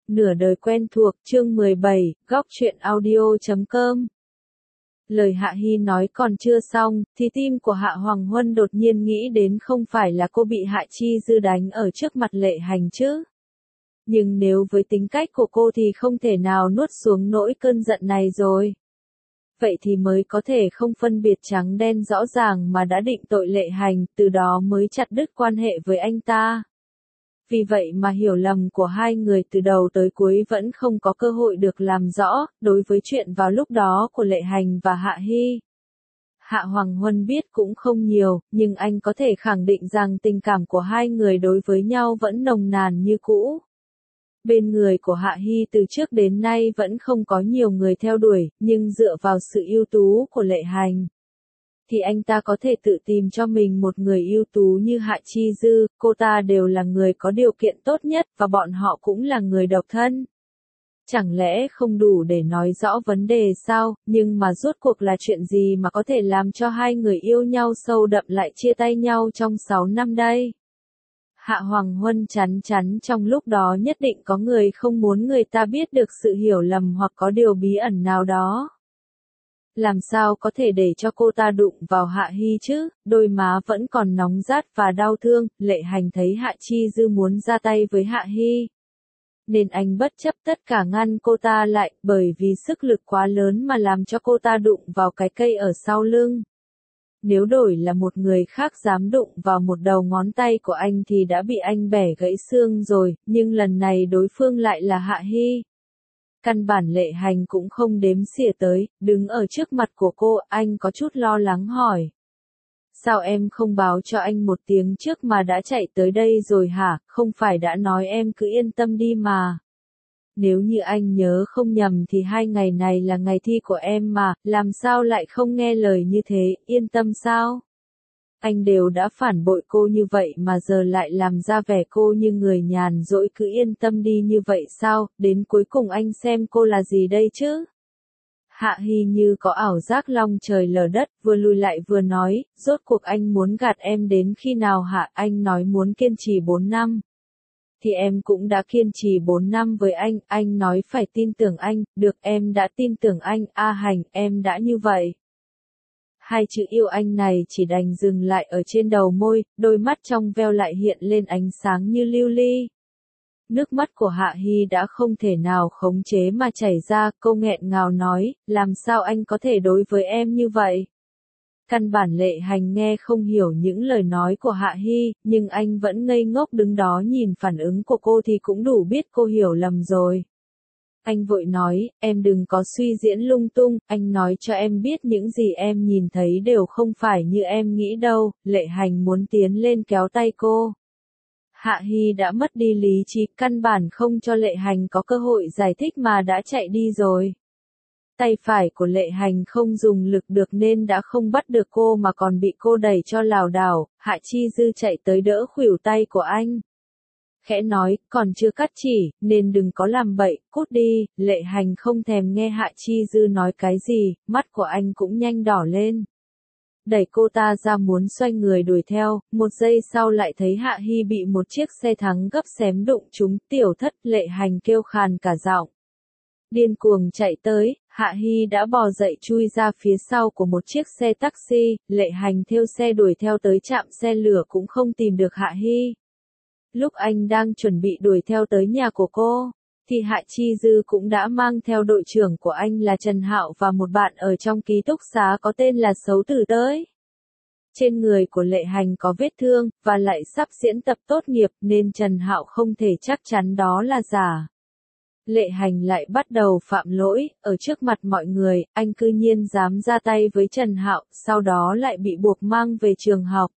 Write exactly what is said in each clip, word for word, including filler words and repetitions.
Nửa đời quen thuộc, chương mười bảy, góc truyện audio chấm com. Lời Hạ Hi nói còn chưa xong, thì tim của Hạ Hoàng Huân đột nhiên nghĩ đến không phải là cô bị Hạ Chi Dư đánh ở trước mặt Lệ Hành chứ. Nhưng nếu với tính cách của cô thì không thể nào nuốt xuống nỗi cơn giận này rồi. Vậy thì mới có thể không phân biệt trắng đen rõ ràng mà đã định tội Lệ Hành, từ đó mới chặt đứt quan hệ với anh ta. Vì vậy mà hiểu lầm của hai người từ đầu tới cuối vẫn không có cơ hội được làm rõ, đối với chuyện vào lúc đó của Lệ Hành và Hạ Hi. Hạ Hoàng Huân biết cũng không nhiều, nhưng anh có thể khẳng định rằng tình cảm của hai người đối với nhau vẫn nồng nàn như cũ. Bên người của Hạ Hi từ trước đến nay vẫn không có nhiều người theo đuổi, nhưng dựa vào sự ưu tú của Lệ Hành, thì anh ta có thể tự tìm cho mình một người ưu tú như Hạ Chi Dư, cô ta đều là người có điều kiện tốt nhất và bọn họ cũng là người độc thân. Chẳng lẽ không đủ để nói rõ vấn đề sao, nhưng mà rốt cuộc là chuyện gì mà có thể làm cho hai người yêu nhau sâu đậm lại chia tay nhau trong sáu năm đây? Hạ Hoàng Huân chắn chắn trong lúc đó nhất định có người không muốn người ta biết được sự hiểu lầm hoặc có điều bí ẩn nào đó. Làm sao có thể để cho cô ta đụng vào Hạ Hi chứ, đôi má vẫn còn nóng rát và đau thương. Lệ Hành thấy Hạ Chi Dư muốn ra tay với Hạ Hi, nên anh bất chấp tất cả ngăn cô ta lại, bởi vì sức lực quá lớn mà làm cho cô ta đụng vào cái cây ở sau lưng. Nếu đổi là một người khác dám đụng vào một đầu ngón tay của anh thì đã bị anh bẻ gãy xương rồi, nhưng lần này đối phương lại là Hạ Hi. Căn bản Lệ Hành cũng không đếm xỉa tới, đứng ở trước mặt của cô, anh có chút lo lắng hỏi. Sao em không báo cho anh một tiếng trước mà đã chạy tới đây rồi hả, không phải đã nói em cứ yên tâm đi mà. Nếu như anh nhớ không nhầm thì hai ngày này là ngày thi của em mà, làm sao lại không nghe lời như thế, yên tâm sao? Anh đều đã phản bội cô như vậy mà giờ lại làm ra vẻ cô như người nhàn rỗi cứ yên tâm đi như vậy sao, đến cuối cùng anh xem cô là gì đây chứ? Hạ Hi như có ảo giác long trời lở đất, vừa lùi lại vừa nói, rốt cuộc anh muốn gạt em đến khi nào hả? Anh nói muốn kiên trì bốn năm. Thì em cũng đã kiên trì bốn năm với anh, anh nói phải tin tưởng anh, được em đã tin tưởng anh, A Hành, em đã như vậy. Hai chữ yêu anh này chỉ đành dừng lại ở trên đầu môi, đôi mắt trong veo lại hiện lên ánh sáng như lưu ly. Nước mắt của Hạ Hi đã không thể nào khống chế mà chảy ra, cô nghẹn ngào nói, làm sao anh có thể đối với em như vậy? Căn bản Lệ Hành nghe không hiểu những lời nói của Hạ Hi, nhưng anh vẫn ngây ngốc đứng đó nhìn phản ứng của cô thì cũng đủ biết cô hiểu lầm rồi. Anh vội nói, em đừng có suy diễn lung tung, anh nói cho em biết những gì em nhìn thấy đều không phải như em nghĩ đâu. Lệ Hành muốn tiến lên kéo tay cô. Hạ Hi đã mất đi lý trí, căn bản không cho Lệ Hành có cơ hội giải thích mà đã chạy đi rồi. Tay phải của Lệ Hành không dùng lực được nên đã không bắt được cô mà còn bị cô đẩy cho lảo đảo. Hạ Chi Dư chạy tới đỡ khuỷu tay của anh. Khẽ nói, còn chưa cắt chỉ, nên đừng có làm bậy, cút đi. Lệ Hành không thèm nghe Hạ Chi Dư nói cái gì, mắt của anh cũng nhanh đỏ lên. Đẩy cô ta ra muốn xoay người đuổi theo, một giây sau lại thấy Hạ Hi bị một chiếc xe thắng gấp xém đụng trúng, tiểu thất. Lệ Hành kêu khàn cả giọng. Điên cuồng chạy tới, Hạ Hi đã bò dậy chui ra phía sau của một chiếc xe taxi. Lệ Hành theo xe đuổi theo tới trạm xe lửa cũng không tìm được Hạ Hi. Lúc anh đang chuẩn bị đuổi theo tới nhà của cô, thì Hạ Chi Dư cũng đã mang theo đội trưởng của anh là Trần Hạo và một bạn ở trong ký túc xá có tên là Sấu Tử tới. Trên người của Lệ Hành có vết thương, và lại sắp diễn tập tốt nghiệp nên Trần Hạo không thể chắc chắn đó là giả. Lệ Hành lại bắt đầu phạm lỗi, ở trước mặt mọi người, anh cư nhiên dám ra tay với Trần Hạo, sau đó lại bị buộc mang về trường học.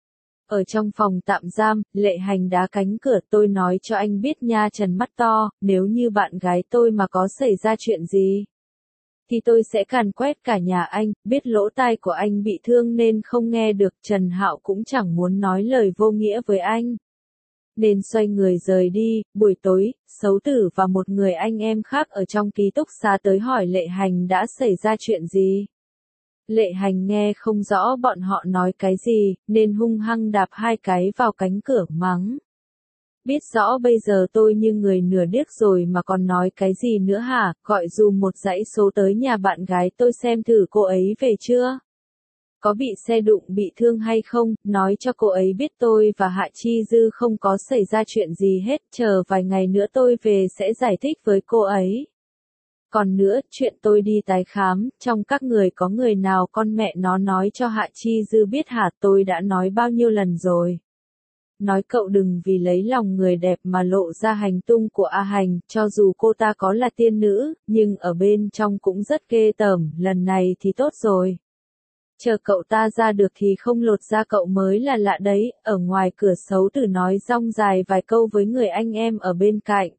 Ở trong phòng tạm giam, Lệ Hành đá cánh cửa, tôi nói cho anh biết nha Trần mắt to, nếu như bạn gái tôi mà có xảy ra chuyện gì, thì tôi sẽ càn quét cả nhà anh. Biết lỗ tai của anh bị thương nên không nghe được, Trần Hạo cũng chẳng muốn nói lời vô nghĩa với anh, nên xoay người rời đi. Buổi tối, Sấu Tử và một người anh em khác ở trong ký túc xá tới hỏi Lệ Hành đã xảy ra chuyện gì. Lệ Hành nghe không rõ bọn họ nói cái gì, nên hung hăng đạp hai cái vào cánh cửa mắng. Biết rõ bây giờ tôi như người nửa điếc rồi mà còn nói cái gì nữa hả, gọi dùm một dãy số tới nhà bạn gái tôi xem thử cô ấy về chưa? Có bị xe đụng bị thương hay không, nói cho cô ấy biết tôi và Hạ Chi Dư không có xảy ra chuyện gì hết, chờ vài ngày nữa tôi về sẽ giải thích với cô ấy. Còn nữa, chuyện tôi đi tái khám, trong các người có người nào con mẹ nó nói cho Hạ Chi Dư biết hả, tôi đã nói bao nhiêu lần rồi. Nói cậu đừng vì lấy lòng người đẹp mà lộ ra hành tung của A Hành, cho dù cô ta có là tiên nữ, nhưng ở bên trong cũng rất ghê tởm, lần này thì tốt rồi. Chờ cậu ta ra được thì không lột ra cậu mới là lạ đấy, ở ngoài cửa Xấu Tử nói rong dài vài câu với người anh em ở bên cạnh.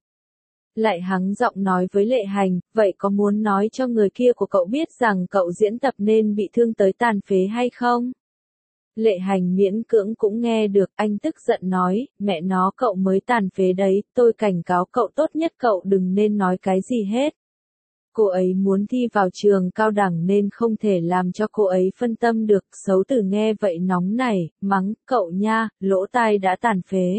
Lại hắng giọng nói với Lệ Hành, vậy có muốn nói cho người kia của cậu biết rằng cậu diễn tập nên bị thương tới tàn phế hay không? Lệ Hành miễn cưỡng cũng nghe được, anh tức giận nói, mẹ nó cậu mới tàn phế đấy, tôi cảnh cáo cậu tốt nhất cậu đừng nên nói cái gì hết. Cô ấy muốn thi vào trường cao đẳng nên không thể làm cho cô ấy phân tâm được, Xấu Tử nghe vậy nóng nảy, mắng, cậu nha, lỗ tai đã tàn phế.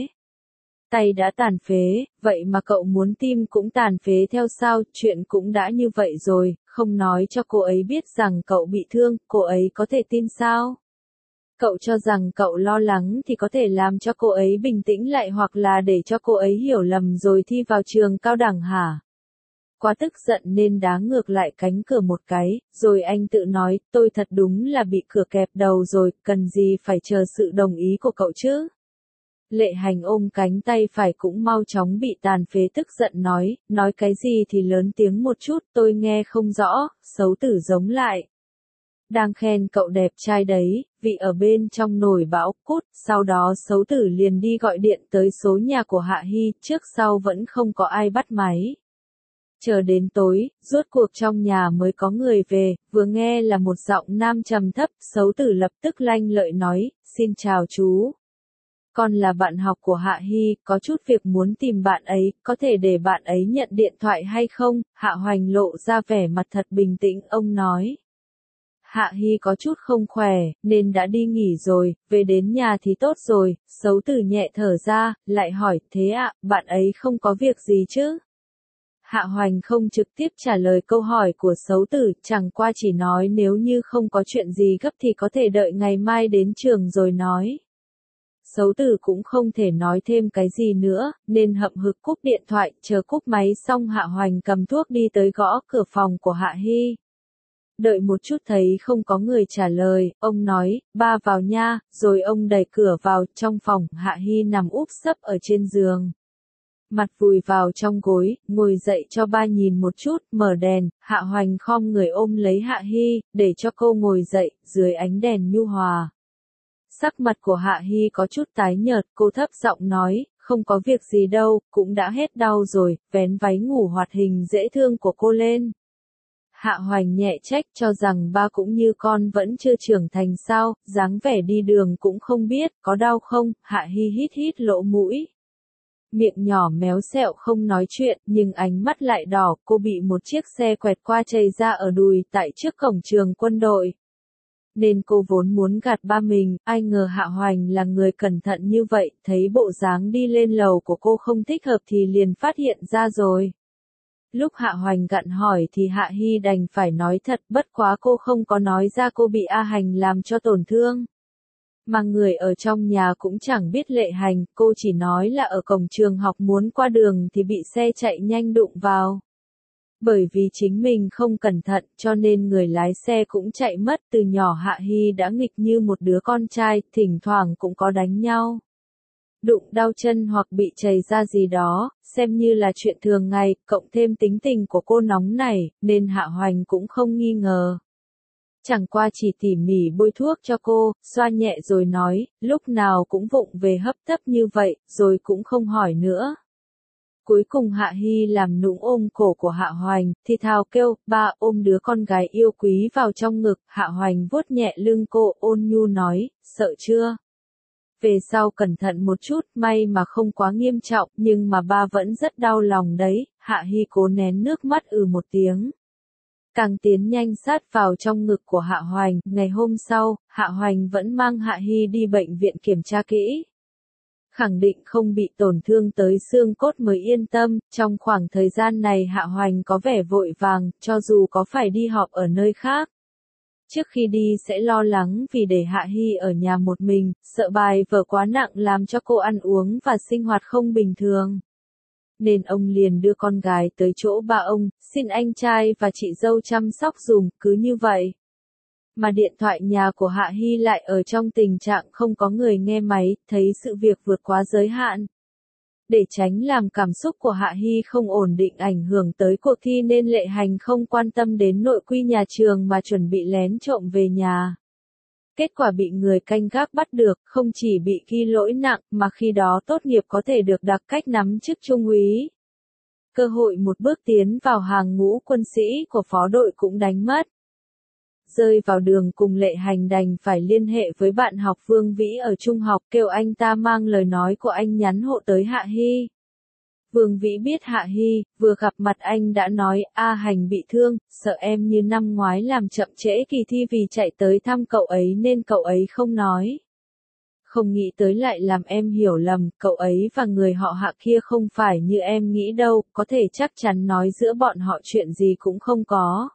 Tay đã tàn phế, vậy mà cậu muốn tim cũng tàn phế theo sao, chuyện cũng đã như vậy rồi, không nói cho cô ấy biết rằng cậu bị thương, cô ấy có thể tin sao? Cậu cho rằng cậu lo lắng thì có thể làm cho cô ấy bình tĩnh lại hoặc là để cho cô ấy hiểu lầm rồi thi vào trường cao đẳng hả? Quá tức giận nên đá ngược lại cánh cửa một cái, rồi anh tự nói, tôi thật đúng là bị cửa kẹp đầu rồi, cần gì phải chờ sự đồng ý của cậu chứ? Lệ Hành ôm cánh tay phải cũng mau chóng bị tàn phế tức giận nói, nói cái gì thì lớn tiếng một chút, tôi nghe không rõ, Xấu Tử giống lại. Đang khen cậu đẹp trai đấy, vì ở bên trong nổi bão, cút, sau đó Xấu Tử liền đi gọi điện tới số nhà của Hạ Hy, trước sau vẫn không có ai bắt máy. Chờ đến tối, rốt cuộc trong nhà mới có người về, vừa nghe là một giọng nam trầm thấp, Xấu Tử lập tức lanh lợi nói, xin chào chú. Con là bạn học của Hạ Hy, có chút việc muốn tìm bạn ấy, có thể để bạn ấy nhận điện thoại hay không? Hạ Hoành lộ ra vẻ mặt thật bình tĩnh, ông nói. Hạ Hy có chút không khỏe, nên đã đi nghỉ rồi, về đến nhà thì tốt rồi, Xấu Tử nhẹ thở ra, lại hỏi, thế ạ, bạn ấy không có việc gì chứ? Hạ Hoành không trực tiếp trả lời câu hỏi của Xấu Tử, chẳng qua chỉ nói nếu như không có chuyện gì gấp thì có thể đợi ngày mai đến trường rồi nói. Xấu Tử cũng không thể nói thêm cái gì nữa, nên hậm hực cúp điện thoại, chờ cúp máy xong Hạ Hoành cầm thuốc đi tới gõ cửa phòng của Hạ Hy. Đợi một chút thấy không có người trả lời, ông nói, ba vào nha, rồi ông đẩy cửa vào, trong phòng, Hạ Hy nằm úp sấp ở trên giường. Mặt vùi vào trong gối, ngồi dậy cho ba nhìn một chút, mở đèn, Hạ Hoành khom người ôm lấy Hạ Hy, để cho cô ngồi dậy, dưới ánh đèn nhu hòa. Sắc mặt của Hạ Hy có chút tái nhợt, cô thấp giọng nói, không có việc gì đâu, cũng đã hết đau rồi, vén váy ngủ hoạt hình dễ thương của cô lên. Hạ Hoành nhẹ trách cho rằng ba cũng như con vẫn chưa trưởng thành sao, dáng vẻ đi đường cũng không biết, có đau không, Hạ Hy hít hít lỗ mũi. Miệng nhỏ méo xẹo không nói chuyện, nhưng ánh mắt lại đỏ, cô bị một chiếc xe quẹt qua chày ra ở đùi tại trước cổng trường quân đội. Nên cô vốn muốn gạt ba mình, ai ngờ Hạ Hoành là người cẩn thận như vậy, thấy bộ dáng đi lên lầu của cô không thích hợp thì liền phát hiện ra rồi. Lúc Hạ Hoành gặn hỏi thì Hạ Hy đành phải nói thật, bất quá cô không có nói ra cô bị A Hành làm cho tổn thương. Mà người ở trong nhà cũng chẳng biết Lệ Hành, cô chỉ nói là ở cổng trường học muốn qua đường thì bị xe chạy nhanh đụng vào. Bởi vì chính mình không cẩn thận cho nên người lái xe cũng chạy mất, từ nhỏ Hạ Hy đã nghịch như một đứa con trai, thỉnh thoảng cũng có đánh nhau. Đụng đau chân hoặc bị chày ra gì đó, xem như là chuyện thường ngày, cộng thêm tính tình của cô nóng nảy, nên Hạ Hoành cũng không nghi ngờ. Chẳng qua chỉ tỉ mỉ bôi thuốc cho cô, xoa nhẹ rồi nói, lúc nào cũng vụng về hấp tấp như vậy, rồi cũng không hỏi nữa. Cuối cùng Hạ Hy làm nũng ôm cổ của Hạ Hoành, thì thào kêu, ba ôm đứa con gái yêu quý vào trong ngực, Hạ Hoành vuốt nhẹ lưng cô, ôn nhu nói, sợ chưa? Về sau cẩn thận một chút, may mà không quá nghiêm trọng, nhưng mà ba vẫn rất đau lòng đấy, Hạ Hy cố nén nước mắt ừ một tiếng. Càng tiến nhanh sát vào trong ngực của Hạ Hoành, ngày hôm sau, Hạ Hoành vẫn mang Hạ Hy đi bệnh viện kiểm tra kỹ. khẳng định không bị tổn thương tới xương cốt mới yên tâm. Trong khoảng thời gian này Hạ Hoành có vẻ vội vàng, cho dù có phải đi họp ở nơi khác. Trước khi đi sẽ lo lắng vì để Hạ Hy ở nhà một mình, sợ bài vở quá nặng làm cho cô ăn uống và sinh hoạt không bình thường. Nên ông liền đưa con gái tới chỗ ba ông, xin anh trai và chị dâu chăm sóc dùm, cứ như vậy. Mà điện thoại nhà của Hạ Hy lại ở trong tình trạng không có người nghe máy, thấy sự việc vượt quá giới hạn. Để tránh làm cảm xúc của Hạ Hy không ổn định ảnh hưởng tới cuộc thi nên Lệ Hành không quan tâm đến nội quy nhà trường mà chuẩn bị lén trộm về nhà. Kết quả bị người canh gác bắt được, không chỉ bị ghi lỗi nặng mà khi đó tốt nghiệp có thể được đặc cách nắm chức trung úy. Cơ hội một bước tiến vào hàng ngũ quân sĩ của phó đội cũng đánh mất. Rơi vào đường cùng Lệ Hành đành phải liên hệ với bạn học Vương Vĩ ở trung học kêu anh ta mang lời nói của anh nhắn hộ tới Hạ Hy. Vương Vĩ biết Hạ Hy, vừa gặp mặt anh đã nói, A Hành bị thương, sợ em như năm ngoái làm chậm trễ kỳ thi vì chạy tới thăm cậu ấy nên cậu ấy không nói. Không nghĩ tới lại làm em hiểu lầm, cậu ấy và người họ Hạ kia không phải như em nghĩ đâu, có thể chắc chắn nói giữa bọn họ chuyện gì cũng không có.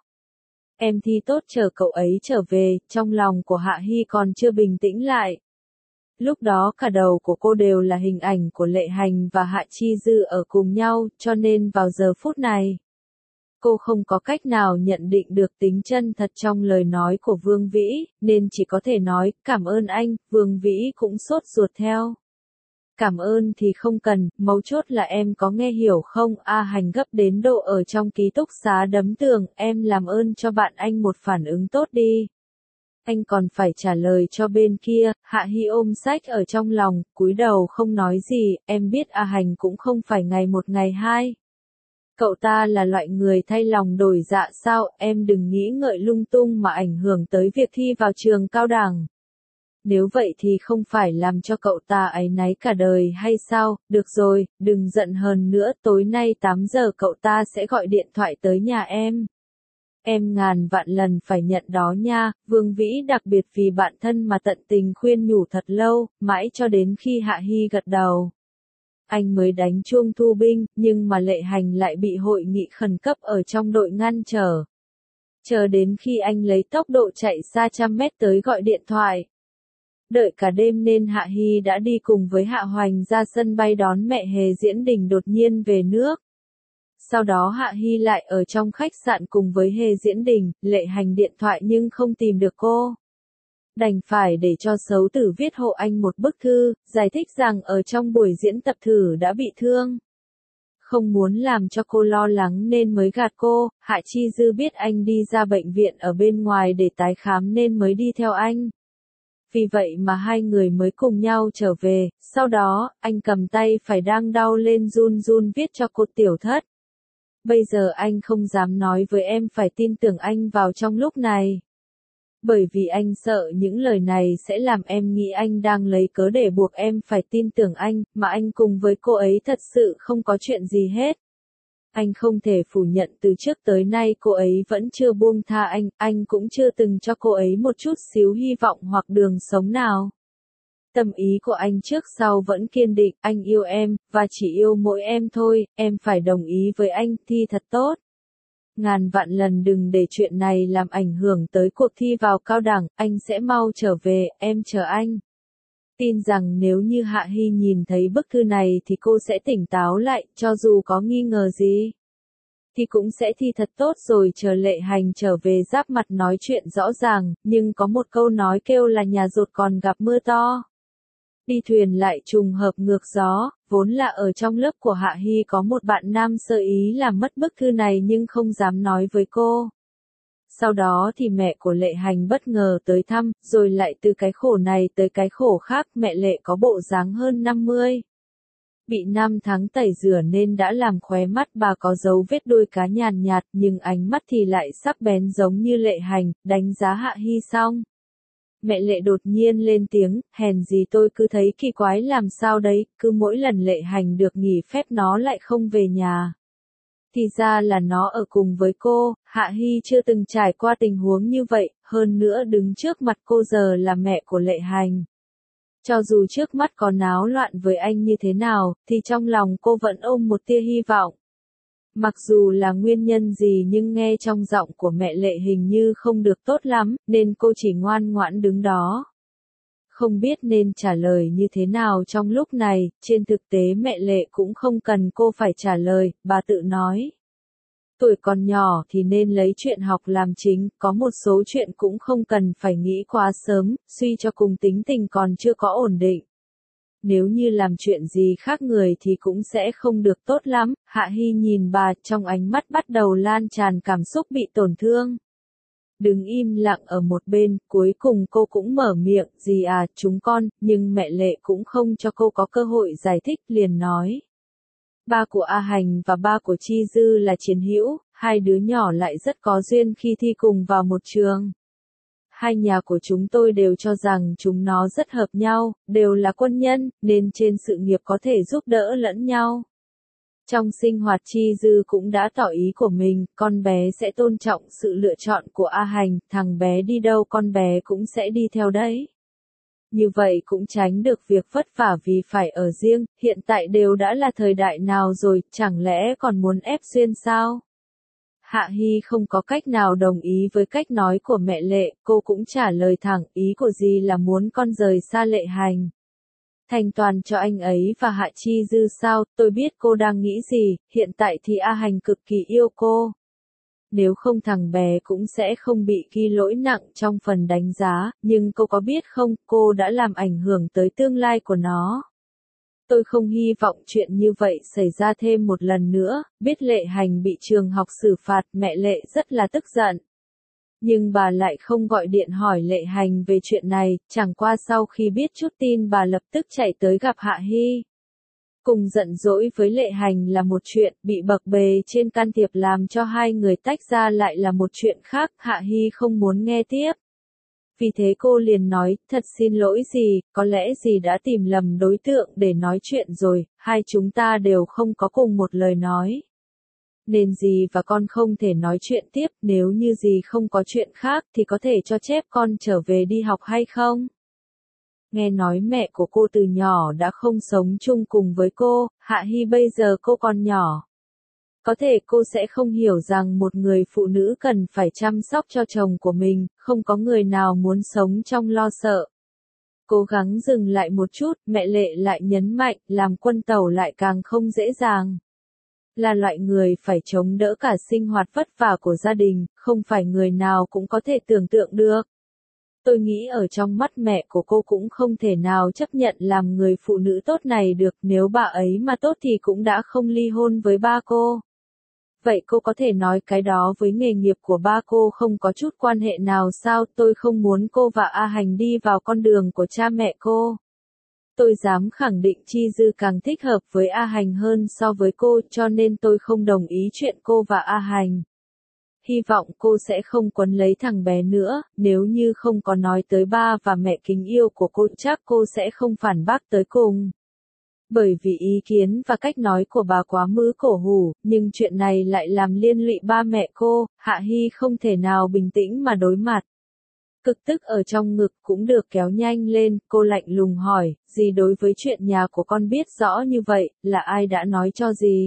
Em thi tốt chờ cậu ấy trở về, trong lòng của Hạ Hy còn chưa bình tĩnh lại. Lúc đó cả đầu của cô đều là hình ảnh của Lệ Hành và Hạ Chi Dư ở cùng nhau, cho nên vào giờ phút này, cô không có cách nào nhận định được tính chân thật trong lời nói của Vương Vĩ, nên chỉ có thể nói, cảm ơn anh. Vương Vĩ cũng sốt ruột theo. Cảm ơn thì không cần, mấu chốt là em có nghe hiểu không? A Hành gấp đến độ ở trong ký túc xá đấm tường, em làm ơn cho bạn anh một phản ứng tốt đi. Anh còn phải trả lời cho bên kia. Hạ Hy ôm sách ở trong lòng, cúi đầu không nói gì. Em biết A Hành cũng không phải ngày một ngày hai. Cậu ta là loại người thay lòng đổi dạ sao? Em đừng nghĩ ngợi lung tung mà ảnh hưởng tới việc thi vào trường cao đẳng. Nếu vậy thì không phải làm cho cậu ta áy náy cả đời hay sao? Được rồi, đừng giận hờn nữa, tối nay tám giờ cậu ta sẽ gọi điện thoại tới nhà em. Em ngàn vạn lần phải nhận đó nha. Vương Vĩ đặc biệt vì bạn thân mà tận tình khuyên nhủ thật lâu, mãi cho đến khi Hạ Hy gật đầu. Anh mới đánh chuông thu binh, nhưng mà Lệ Hành lại bị hội nghị khẩn cấp ở trong đội ngăn trở. Chờ đến khi anh lấy tốc độ chạy xa trăm mét tới gọi điện thoại. Đợi cả đêm nên Hạ Hy đã đi cùng với Hạ Hoành ra sân bay đón mẹ Hề Diễn Đình đột nhiên về nước. Sau đó Hạ Hy lại ở trong khách sạn cùng với Hề Diễn Đình, Lệ Hành điện thoại nhưng không tìm được cô. Đành phải để cho Sấu Tử viết hộ anh một bức thư, giải thích rằng ở trong buổi diễn tập thử đã bị thương. Không muốn làm cho cô lo lắng nên mới gạt cô. Hạ Chi Dư biết anh đi ra bệnh viện ở bên ngoài để tái khám nên mới đi theo anh. Vì vậy mà hai người mới cùng nhau trở về. Sau đó, anh cầm tay phải đang đau lên run run viết cho cô Tiểu Thất. Bây giờ anh không dám nói với em phải tin tưởng anh vào trong lúc này. Bởi vì anh sợ những lời này sẽ làm em nghĩ anh đang lấy cớ để buộc em phải tin tưởng anh, mà anh cùng với cô ấy thật sự không có chuyện gì hết. Anh không thể phủ nhận từ trước tới nay cô ấy vẫn chưa buông tha anh, anh cũng chưa từng cho cô ấy một chút xíu hy vọng hoặc đường sống nào. Tâm ý của anh trước sau vẫn kiên định, anh yêu em, và chỉ yêu mỗi em thôi, em phải đồng ý với anh, thi thật tốt. Ngàn vạn lần đừng để chuyện này làm ảnh hưởng tới cuộc thi vào cao đẳng, anh sẽ mau trở về, em chờ anh. Tin rằng nếu như Hạ Hy nhìn thấy bức thư này thì cô sẽ tỉnh táo lại, cho dù có nghi ngờ gì. Thì cũng sẽ thi thật tốt rồi chờ Lệ Hành trở về giáp mặt nói chuyện rõ ràng, nhưng có một câu nói kêu là nhà dột còn gặp mưa to. Đi thuyền lại trùng hợp ngược gió, vốn là ở trong lớp của Hạ Hy có một bạn nam sơ ý làm mất bức thư này nhưng không dám nói với cô. Sau đó thì mẹ của Lệ Hành bất ngờ tới thăm, rồi lại từ cái khổ này tới cái khổ khác, mẹ Lệ có bộ dáng hơn năm mươi. Bị năm tháng tẩy rửa nên đã làm khóe mắt bà có dấu vết đuôi cá nhàn nhạt, nhưng ánh mắt thì lại sắc bén giống như Lệ Hành, đánh giá Hạ Hy xong. Mẹ Lệ đột nhiên lên tiếng, hèn gì tôi cứ thấy kỳ quái làm sao đấy, cứ mỗi lần Lệ Hành được nghỉ phép nó lại không về nhà. Thì ra là nó ở cùng với cô. Hạ Hy chưa từng trải qua tình huống như vậy, hơn nữa đứng trước mặt cô giờ là mẹ của Lệ Hành. Cho dù trước mắt có náo loạn với anh như thế nào, thì trong lòng cô vẫn ôm một tia hy vọng. Mặc dù là nguyên nhân gì nhưng nghe trong giọng của mẹ Lệ hình như không được tốt lắm, nên cô chỉ ngoan ngoãn đứng đó. Không biết nên trả lời như thế nào trong lúc này, trên thực tế mẹ Lệ cũng không cần cô phải trả lời, bà tự nói. Tuổi còn nhỏ thì nên lấy chuyện học làm chính, có một số chuyện cũng không cần phải nghĩ quá sớm, suy cho cùng tính tình còn chưa có ổn định. Nếu như làm chuyện gì khác người thì cũng sẽ không được tốt lắm, Hạ Hy nhìn bà trong ánh mắt bắt đầu lan tràn cảm xúc bị tổn thương. Đứng im lặng ở một bên, cuối cùng cô cũng mở miệng, gì à, chúng con, nhưng mẹ Lệ cũng không cho cô có cơ hội giải thích, liền nói. Ba của A Hành và ba của Chi Dư là chiến hữu, hai đứa nhỏ lại rất có duyên khi thi cùng vào một trường. Hai nhà của chúng tôi đều cho rằng chúng nó rất hợp nhau, đều là quân nhân, nên trên sự nghiệp có thể giúp đỡ lẫn nhau. Trong sinh hoạt Chi Dư cũng đã tỏ ý của mình, con bé sẽ tôn trọng sự lựa chọn của A Hành, thằng bé đi đâu con bé cũng sẽ đi theo đấy. Như vậy cũng tránh được việc vất vả vì phải ở riêng, hiện tại đều đã là thời đại nào rồi, chẳng lẽ còn muốn ép duyên sao? Hạ Hy không có cách nào đồng ý với cách nói của mẹ Lệ, cô cũng trả lời thẳng, ý của dì là muốn con rời xa Lệ Hành. Thành toàn cho anh ấy và Hạ Chi Dư sao, tôi biết cô đang nghĩ gì, hiện tại thì A Hành cực kỳ yêu cô. Nếu không thằng bé cũng sẽ không bị ghi lỗi nặng trong phần đánh giá, nhưng cô có biết không, cô đã làm ảnh hưởng tới tương lai của nó. Tôi không hy vọng chuyện như vậy xảy ra thêm một lần nữa, biết Lệ Hành bị trường học xử phạt, mẹ Lệ rất là tức giận. Nhưng bà lại không gọi điện hỏi Lệ Hành về chuyện này, chẳng qua sau khi biết chút tin bà lập tức chạy tới gặp Hạ Hy. Cùng giận dỗi với Lệ Hành là một chuyện, bị bậc bề trên can thiệp làm cho hai người tách ra lại là một chuyện khác, Hạ Hy không muốn nghe tiếp. Vì thế cô liền nói, thật xin lỗi dì, có lẽ dì đã tìm lầm đối tượng để nói chuyện rồi, hai chúng ta đều không có cùng một lời nói. Nên dì và con không thể nói chuyện tiếp, nếu như dì không có chuyện khác thì có thể cho phép con trở về đi học hay không? Nghe nói mẹ của cô từ nhỏ đã không sống chung cùng với cô, Hạ Hy bây giờ cô còn nhỏ. Có thể cô sẽ không hiểu rằng một người phụ nữ cần phải chăm sóc cho chồng của mình, không có người nào muốn sống trong lo sợ. Cố gắng dừng lại một chút, mẹ Lệ lại nhấn mạnh, làm quân tàu lại càng không dễ dàng. Là loại người phải chống đỡ cả sinh hoạt vất vả của gia đình, không phải người nào cũng có thể tưởng tượng được. Tôi nghĩ ở trong mắt mẹ của cô cũng không thể nào chấp nhận làm người phụ nữ tốt này được, nếu bà ấy mà tốt thì cũng đã không ly hôn với ba cô. Vậy cô có thể nói cái đó với nghề nghiệp của ba cô không có chút quan hệ nào sao? Tôi không muốn cô và A Hành đi vào con đường của cha mẹ cô. Tôi dám khẳng định Chi Dư càng thích hợp với A Hành hơn so với cô, cho nên tôi không đồng ý chuyện cô và A Hành. Hy vọng cô sẽ không quấn lấy thằng bé nữa, nếu như không có nói tới ba và mẹ kính yêu của cô chắc cô sẽ không phản bác tới cùng. Bởi vì ý kiến và cách nói của bà quá mứ cổ hủ, nhưng chuyện này lại làm liên lụy ba mẹ cô, Hạ Hy không thể nào bình tĩnh mà đối mặt. Cực tức ở trong ngực cũng được kéo nhanh lên, cô lạnh lùng hỏi, dì đối với chuyện nhà của con biết rõ như vậy, là ai đã nói cho dì?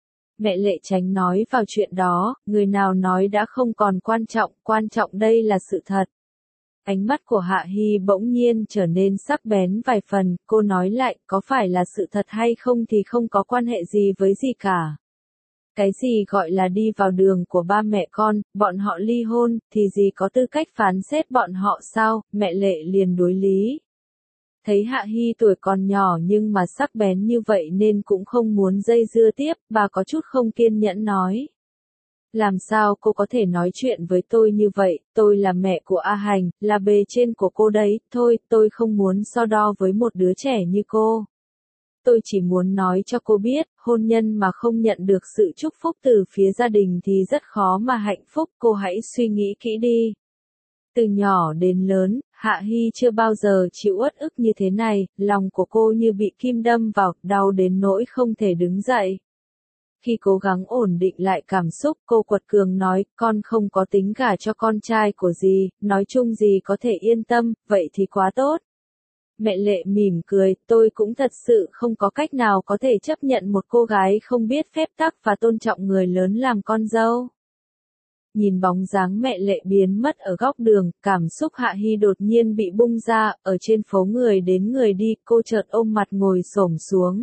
Mẹ Lệ tránh nói vào chuyện đó, người nào nói đã không còn quan trọng, quan trọng đây là sự thật. Ánh mắt của Hạ Hy bỗng nhiên trở nên sắc bén vài phần, cô nói lại, có phải là sự thật hay không thì không có quan hệ gì với gì cả. Cái gì gọi là đi vào đường của ba mẹ con, bọn họ ly hôn, thì gì có tư cách phán xét bọn họ sao, mẹ Lệ liền đối lý. Thấy Hạ Hy tuổi còn nhỏ nhưng mà sắc bén như vậy nên cũng không muốn dây dưa tiếp, bà có chút không kiên nhẫn nói. Làm sao cô có thể nói chuyện với tôi như vậy, tôi là mẹ của A Hành, là bề trên của cô đấy, thôi, tôi không muốn so đo với một đứa trẻ như cô. Tôi chỉ muốn nói cho cô biết, hôn nhân mà không nhận được sự chúc phúc từ phía gia đình thì rất khó mà hạnh phúc, cô hãy suy nghĩ kỹ đi. Từ nhỏ đến lớn, Hạ Hy chưa bao giờ chịu uất ức như thế này, lòng của cô như bị kim đâm vào, đau đến nỗi không thể đứng dậy. Khi cố gắng ổn định lại cảm xúc, cô quật cường nói, con không có tính gả cho con trai của dì, nói chung dì có thể yên tâm, vậy thì quá tốt. Mẹ Lệ mỉm cười, tôi cũng thật sự không có cách nào có thể chấp nhận một cô gái không biết phép tắc và tôn trọng người lớn làm con dâu. Nhìn bóng dáng mẹ Lệ biến mất ở góc đường, cảm xúc Hạ Hi đột nhiên bị bung ra, ở trên phố người đến người đi, cô chợt ôm mặt ngồi xổm xuống.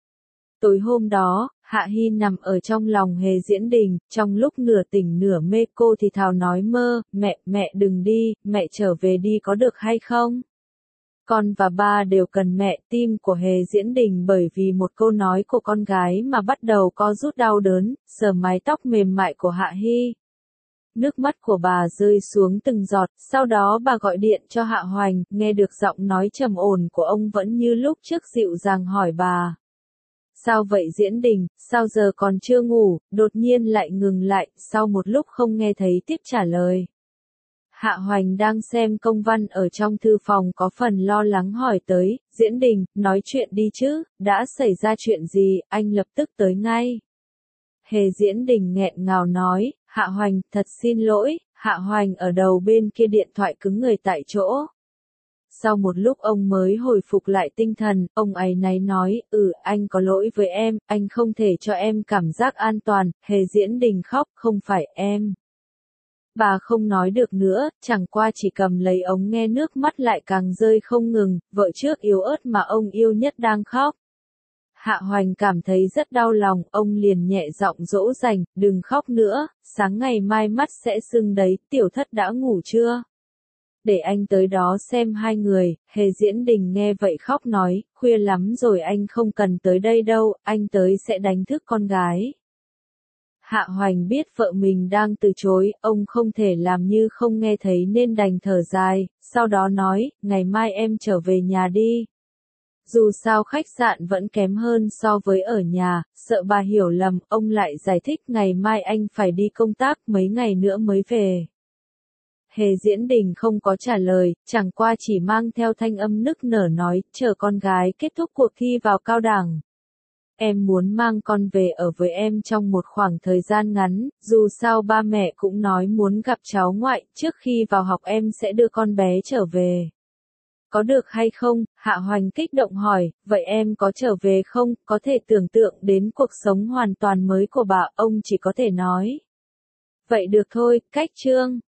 Tối hôm đó, Hạ Hi nằm ở trong lòng Hề Diễn Đình, trong lúc nửa tỉnh nửa mê cô thì thào nói mơ, mẹ, mẹ đừng đi, mẹ trở về đi có được hay không? Con và ba đều cần mẹ, tim của Hề Diễn Đình bởi vì một câu nói của con gái mà bắt đầu co rút đau đớn, sờ mái tóc mềm mại của Hạ Hi. Nước mắt của bà rơi xuống từng giọt, sau đó bà gọi điện cho Hạ Hoành, nghe được giọng nói trầm ổn của ông vẫn như lúc trước dịu dàng hỏi bà. Sao vậy Diễn Đình, sao giờ còn chưa ngủ, đột nhiên lại ngừng lại, sau một lúc không nghe thấy tiếp trả lời. Hạ Hoành đang xem công văn ở trong thư phòng có phần lo lắng hỏi tới, Diễn Đình, nói chuyện đi chứ, đã xảy ra chuyện gì, anh lập tức tới ngay. Hề Diễn Đình nghẹn ngào nói, Hạ Hoành, thật xin lỗi, Hạ Hoành ở đầu bên kia điện thoại cứng người tại chỗ. Sau một lúc ông mới hồi phục lại tinh thần, ông áy náy nói, ừ, anh có lỗi với em, anh không thể cho em cảm giác an toàn, Hề Diễn Đình khóc, không phải em. Bà không nói được nữa, chẳng qua chỉ cầm lấy ống nghe nước mắt lại càng rơi không ngừng, vợ trước yếu ớt mà ông yêu nhất đang khóc. Hạ Hoành cảm thấy rất đau lòng, ông liền nhẹ giọng dỗ dành, đừng khóc nữa, sáng ngày mai mắt sẽ sưng đấy, tiểu thất đã ngủ chưa? Để anh tới đó xem hai người, Hề Diễn Đình nghe vậy khóc nói, khuya lắm rồi anh không cần tới đây đâu, anh tới sẽ đánh thức con gái. Hạ Hoành biết vợ mình đang từ chối, ông không thể làm như không nghe thấy nên đành thở dài, sau đó nói, ngày mai em trở về nhà đi. Dù sao khách sạn vẫn kém hơn so với ở nhà, sợ bà hiểu lầm, ông lại giải thích ngày mai anh phải đi công tác mấy ngày nữa mới về. Hề Diễn Đình không có trả lời, chẳng qua chỉ mang theo thanh âm nức nở nói, chờ con gái kết thúc cuộc thi vào cao đẳng. Em muốn mang con về ở với em trong một khoảng thời gian ngắn, dù sao ba mẹ cũng nói muốn gặp cháu ngoại, trước khi vào học em sẽ đưa con bé trở về. Có được hay không? Hạ Hoành kích động hỏi, vậy em có trở về không? Có thể tưởng tượng đến cuộc sống hoàn toàn mới của bà, ông chỉ có thể nói. Vậy được thôi, cách chương.